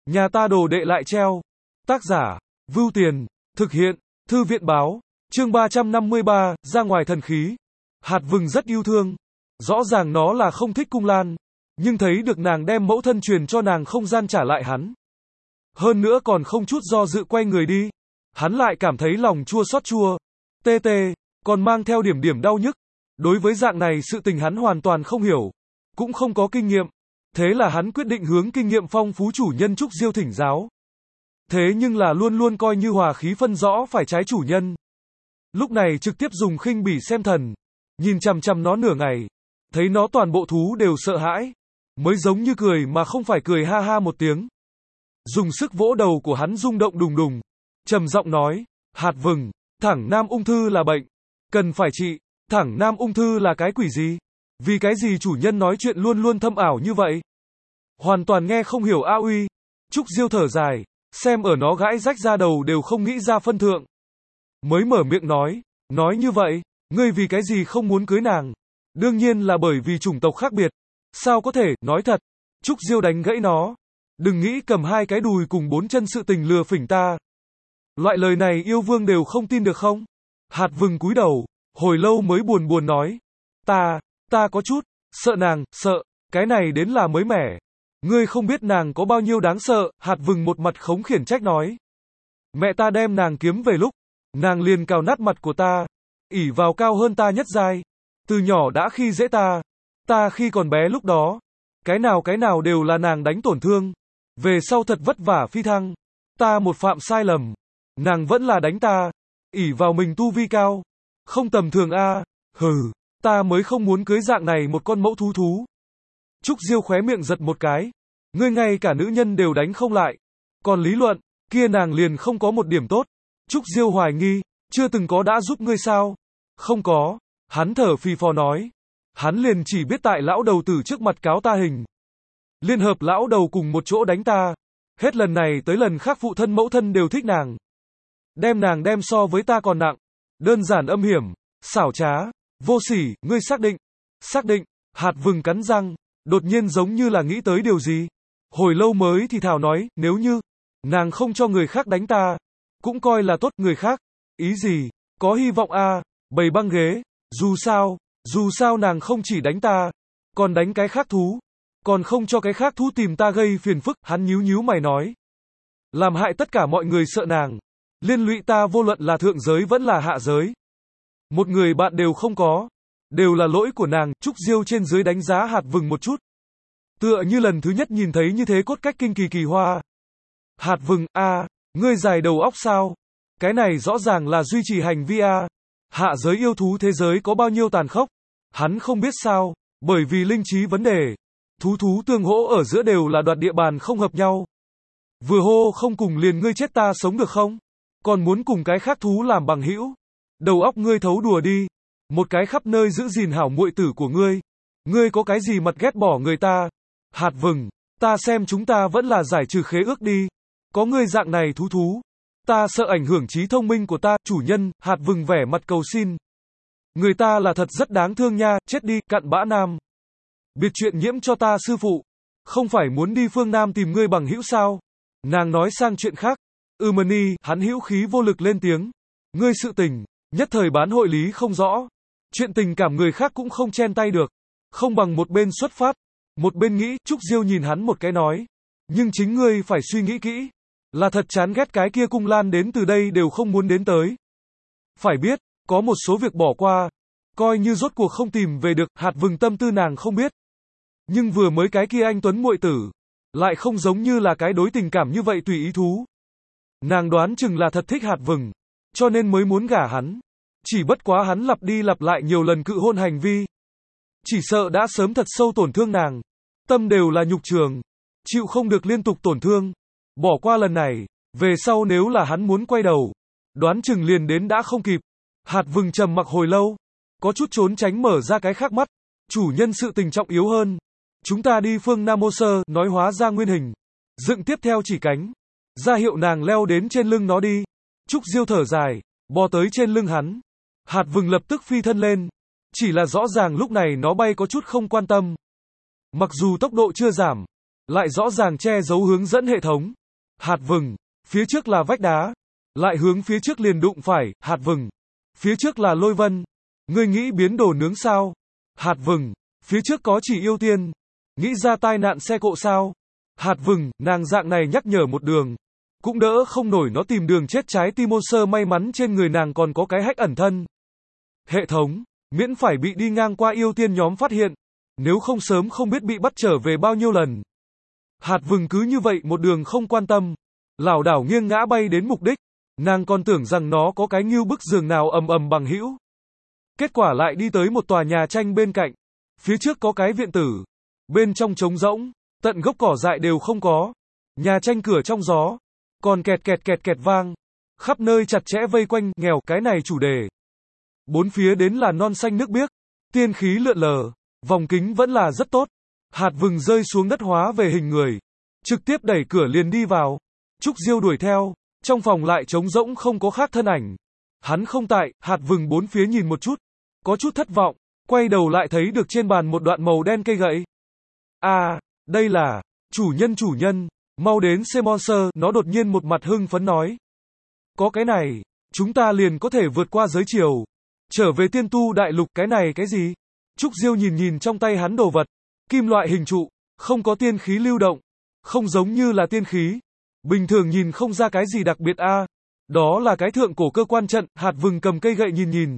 Nhà ta đồ đệ lại treo. Tác giả, Vưu Tiền, thực hiện, Thư viện báo, chương 353, ra ngoài thần khí. Hạt Vừng rất yêu thương. Rõ ràng nó là không thích Cung Lan, nhưng thấy được nàng đem mẫu thân truyền cho nàng không gian trả lại hắn. Hơn nữa còn không chút do dự quay người đi. Hắn lại cảm thấy lòng chua xót chua, tê tê, còn mang theo điểm điểm đau nhức. Đối với dạng này sự tình hắn hoàn toàn không hiểu, cũng không có kinh nghiệm. Thế là hắn quyết định hướng kinh nghiệm phong phú chủ nhân Trúc Diêu thỉnh giáo. Thế nhưng là luôn luôn coi như hòa khí phân rõ phải trái chủ nhân. Lúc này trực tiếp dùng khinh bỉ xem thần, nhìn chằm chằm nó nửa ngày, thấy nó toàn bộ thú đều sợ hãi, mới giống như cười mà không phải cười ha ha một tiếng. Dùng sức vỗ đầu của hắn rung động đùng đùng, trầm giọng nói, Hạt Vừng, thẳng nam ung thư là bệnh, cần phải trị. Thẳng nam ung thư là cái quỷ gì? Vì cái gì chủ nhân nói chuyện luôn luôn thâm ảo như vậy? Hoàn toàn nghe không hiểu a uy. Trúc Diêu thở dài, xem ở nó gãi rách ra đầu đều không nghĩ ra phân thượng. Mới mở miệng nói như vậy, ngươi vì cái gì không muốn cưới nàng? Đương nhiên là bởi vì chủng tộc khác biệt. Sao có thể, nói thật. Trúc Diêu đánh gãy nó. Đừng nghĩ cầm hai cái đùi cùng bốn chân sự tình lừa phỉnh ta. Loại lời này yêu vương đều không tin được không? Hạt Vừng cúi đầu, hồi lâu mới buồn buồn nói. Ta có chút, sợ nàng, sợ, cái này đến là mới mẻ. Ngươi không biết nàng có bao nhiêu đáng sợ, Hạt Vừng một mặt khống khiển trách nói. Mẹ ta đem nàng kiếm về lúc, nàng liền cào nát mặt của ta, ỷ vào cao hơn ta nhất giai. Từ nhỏ đã khi dễ ta khi còn bé lúc đó, cái nào đều là nàng đánh tổn thương. Về sau thật vất vả phi thăng, ta một phạm sai lầm, nàng vẫn là đánh ta, ỷ vào mình tu vi cao. Không tầm thường a, hừ, ta mới không muốn cưới dạng này một con mẫu thú. Trúc Diêu khóe miệng giật một cái, ngươi ngay cả nữ nhân đều đánh không lại, còn lý luận, kia nàng liền không có một điểm tốt. Trúc Diêu hoài nghi, chưa từng có đã giúp ngươi sao? Không có, hắn thở phì phò nói, hắn liền chỉ biết tại lão đầu tử trước mặt cáo ta hình. Liên hợp lão đầu cùng một chỗ đánh ta, hết lần này tới lần khác phụ thân mẫu thân đều thích nàng. Đem nàng đem so với ta còn nặng. Đơn giản âm hiểm, xảo trá, vô sỉ, ngươi xác định. Xác định, Hạt Vừng cắn răng, đột nhiên giống như là nghĩ tới điều gì. Hồi lâu mới thì thào nói, nếu như, nàng không cho người khác đánh ta, cũng coi là tốt người khác. Ý gì, có hy vọng a, bày băng ghế, dù sao nàng không chỉ đánh ta, còn đánh cái khác thú, còn không cho cái khác thú tìm ta gây phiền phức, hắn nhíu mày nói. Làm hại tất cả mọi người sợ nàng. Liên lụy ta vô luận là thượng giới vẫn là hạ giới. Một người bạn đều không có. Đều là lỗi của nàng. Trúc Diêu trên dưới đánh giá Hạt Vừng một chút. Tựa như lần thứ nhất nhìn thấy như thế cốt cách kinh kỳ kỳ hoa. Hạt Vừng, ngươi dài đầu óc sao? Cái này rõ ràng là duy trì hành vi a. Hạ giới yêu thú thế giới có bao nhiêu tàn khốc? Hắn không biết sao, bởi vì linh trí vấn đề. Thú tương hỗ ở giữa đều là đoạt địa bàn không hợp nhau. Vừa hô không cùng liền ngươi chết ta sống được không? Còn muốn cùng cái khác thú làm bằng hữu? Đầu óc ngươi thấu đùa đi. Một cái khắp nơi giữ gìn hảo muội tử của ngươi. Ngươi có cái gì mặt ghét bỏ người ta? Hạt Vừng, ta xem chúng ta vẫn là giải trừ khế ước đi. Có ngươi dạng này thú. Ta sợ ảnh hưởng trí thông minh của ta, chủ nhân. Hạt Vừng vẻ mặt cầu xin. Người ta là thật rất đáng thương nha, chết đi, cặn bã nam. Biệt chuyện nhiễm cho ta sư phụ. Không phải muốn đi phương Nam tìm ngươi bằng hữu sao? Nàng nói sang chuyện khác. Mani, hắn hữu khí vô lực lên tiếng. Ngươi sự tình, nhất thời bán hội lý không rõ. Chuyện tình cảm người khác cũng không chen tay được. Không bằng một bên xuất phát, một bên nghĩ. Trúc Diêu nhìn hắn một cái nói. Nhưng chính ngươi phải suy nghĩ kỹ. Là thật chán ghét cái kia Cung Lan đến từ đây đều không muốn đến tới. Phải biết, có một số việc bỏ qua. Coi như rốt cuộc không tìm về được. Hạt Vừng tâm tư nàng không biết. Nhưng vừa mới cái kia anh tuấn muội tử, lại không giống như là cái đối tình cảm như vậy tùy ý thú. Nàng đoán chừng là thật thích Hạt Vừng, cho nên mới muốn gả hắn. Chỉ bất quá hắn lặp đi lặp lại nhiều lần cự hôn hành vi. Chỉ sợ đã sớm thật sâu tổn thương nàng. Tâm đều là nhục trường, chịu không được liên tục tổn thương. Bỏ qua lần này, về sau nếu là hắn muốn quay đầu, đoán chừng liền đến đã không kịp. Hạt Vừng trầm mặc hồi lâu, có chút trốn tránh mở ra cái khác mắt. Chủ nhân sự tình trọng yếu hơn. Chúng ta đi phương Nam Mô Sơ, nói hóa ra nguyên hình. Dựng tiếp theo chỉ cánh. Ra hiệu nàng leo đến trên lưng nó đi. Trúc Diêu thở dài, bò tới trên lưng hắn. Hạt Vừng lập tức phi thân lên. Chỉ là rõ ràng lúc này nó bay có chút không quan tâm. Mặc dù tốc độ chưa giảm, lại rõ ràng che giấu hướng dẫn hệ thống. Hạt vừng, phía trước là vách đá, lại hướng phía trước liền đụng phải, hạt vừng. Phía trước là lôi vân. Ngươi nghĩ biến đồ nướng sao? Hạt vừng, phía trước có chỉ yêu tiên. Nghĩ ra tai nạn xe cộ sao? Hạt vừng, nàng dạng này nhắc nhở một đường. Cũng đỡ không nổi nó tìm đường chết trái tim. Sơ may mắn trên người nàng còn có cái hách ẩn thân. Hệ thống, miễn phải bị đi ngang qua yêu tiên nhóm phát hiện. Nếu không sớm không biết bị bắt trở về bao nhiêu lần. Hạt vừng cứ như vậy một đường không quan tâm. Lảo đảo nghiêng ngã bay đến mục đích. Nàng còn tưởng rằng nó có cái ngưu bức giường nào ầm ầm bằng hữu. Kết quả lại đi tới một tòa nhà tranh bên cạnh. Phía trước có cái viện tử. Bên trong trống rỗng, tận gốc cỏ dại đều không có. Nhà tranh cửa trong gió. Còn kẹt kẹt kẹt kẹt vang. Khắp nơi chặt chẽ vây quanh, nghèo, cái này chủ đề. Bốn phía đến là non xanh nước biếc. Tiên khí lượn lờ. Vòng kính vẫn là rất tốt. Hạt vừng rơi xuống đất hóa về hình người. Trực tiếp đẩy cửa liền đi vào. Trúc Diêu đuổi theo. Trong phòng lại trống rỗng không có khác thân ảnh. Hắn không tại, hạt vừng bốn phía nhìn một chút. Có chút thất vọng. Quay đầu lại thấy được trên bàn một đoạn màu đen cây gậy. À, đây là, chủ nhân, mau đến xem monster, nó đột nhiên một mặt hưng phấn nói. Có cái này, chúng ta liền có thể vượt qua giới chiều. Trở về tiên tu đại lục, cái này cái gì? Trúc Diêu nhìn trong tay hắn đồ vật. Kim loại hình trụ, không có tiên khí lưu động. Không giống như là tiên khí. Bình thường nhìn không ra cái gì đặc biệt a. Đó là cái thượng cổ cơ quan trận. Hạt vừng cầm cây gậy nhìn.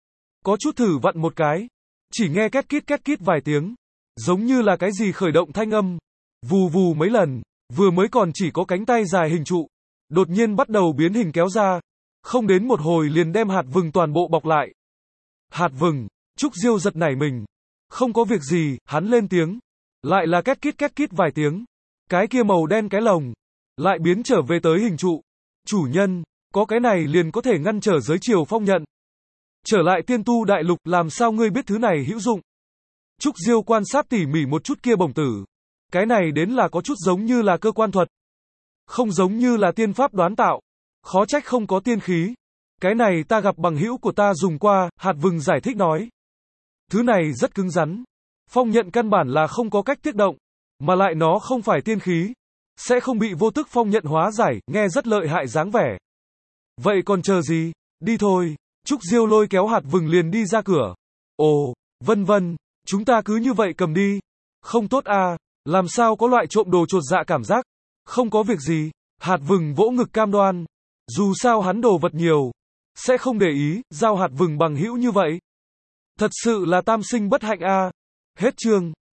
Có chút thử vặn một cái. Chỉ nghe két kít vài tiếng. Giống như là cái gì khởi động thanh âm. Vù vù mấy lần. Vừa mới còn chỉ có cánh tay dài hình trụ. Đột nhiên bắt đầu biến hình kéo ra. Không đến một hồi liền đem hạt vừng toàn bộ bọc lại. Hạt vừng, Trúc Diêu giật nảy mình. Không có việc gì, hắn lên tiếng. Lại là két kít vài tiếng. Cái kia màu đen cái lồng. Lại biến trở về tới hình trụ. Chủ nhân, có cái này liền có thể ngăn trở giới chiều phong nhận. Trở lại tiên tu đại lục, làm sao ngươi biết thứ này hữu dụng? Trúc Diêu quan sát tỉ mỉ một chút kia bổng tử. Cái này đến là có chút giống như là cơ quan thuật. Không giống như là tiên pháp đoán tạo. Khó trách không có tiên khí. Cái này ta gặp bằng hữu của ta dùng qua, hạt vừng giải thích nói. Thứ này rất cứng rắn. Phong nhận căn bản là không có cách tiết động. Mà lại nó không phải tiên khí. Sẽ không bị vô tức phong nhận hóa giải, nghe rất lợi hại dáng vẻ. Vậy còn chờ gì? Đi thôi. Trúc Diêu lôi kéo hạt vừng liền đi ra cửa. Ồ, vân, chúng ta cứ như vậy cầm đi. Không tốt à, làm sao có loại trộm đồ chột dạ cảm giác. Không có việc gì, hạt vừng vỗ ngực cam đoan. Dù sao hắn đồ vật nhiều. Sẽ không để ý, giao hạt vừng bằng hữu như vậy. Thật sự là tam sinh bất hạnh a. Hết chương.